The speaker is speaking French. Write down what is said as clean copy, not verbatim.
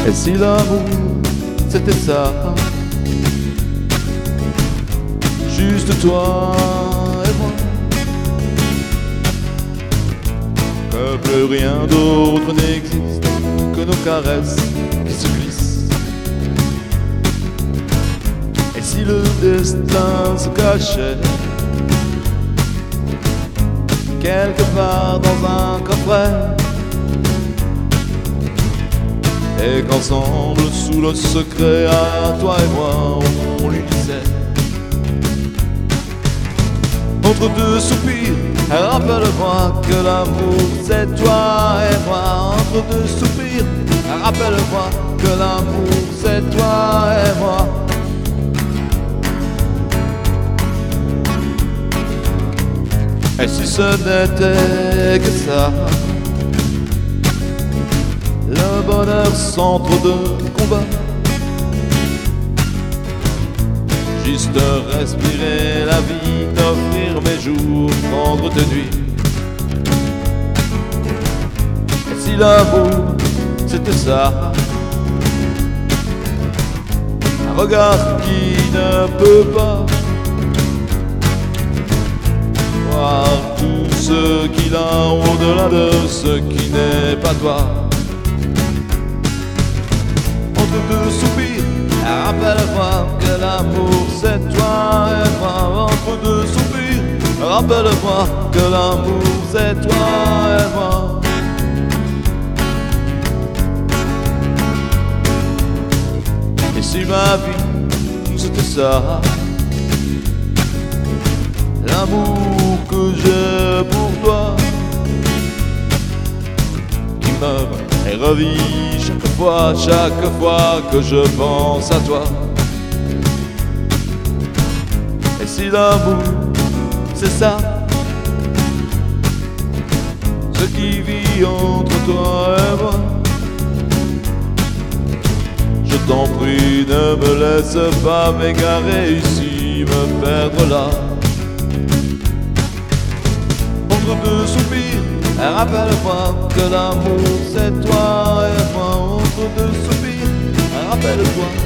Et si l'amour c'était ça, juste toi et moi, que plus rien d'autre n'existe que nos caresses qui se glissent. Et si le destin se cachait quelque part dans un coffret, et qu'ensemble sous le secret à toi et moi on lui disait, entre deux soupirs, rappelle-moi que l'amour c'est toi et moi. Entre deux soupirs, rappelle-moi que l'amour c'est toi et moi. Et si ce n'était que ça, le bonheur sans trop de combat, juste respirer la vie, t'offrir mes jours, prendre tes nuits. Et si l'amour c'était ça, un regard qui ne peut pas voir tout ce qu'il a au-delà de ce qui n'est pas toi. Entre deux soupirs, rappelle-moi que l'amour c'est toi et moi. Entre deux soupirs, rappelle-moi que l'amour c'est toi et moi. Et si ma vie c'était ça, l'amour que j'ai pour toi, qui meurt et revit chaque fois que je pense à toi. Et si l'amour c'est ça, ce qui vit entre toi et moi, je t'en prie ne me laisse pas m'égarer ici, me perdre là. Entre deux soupirs, rappelle-moi que l'amour c'est toi et moi. Entre deux soupirs, rappelle-toi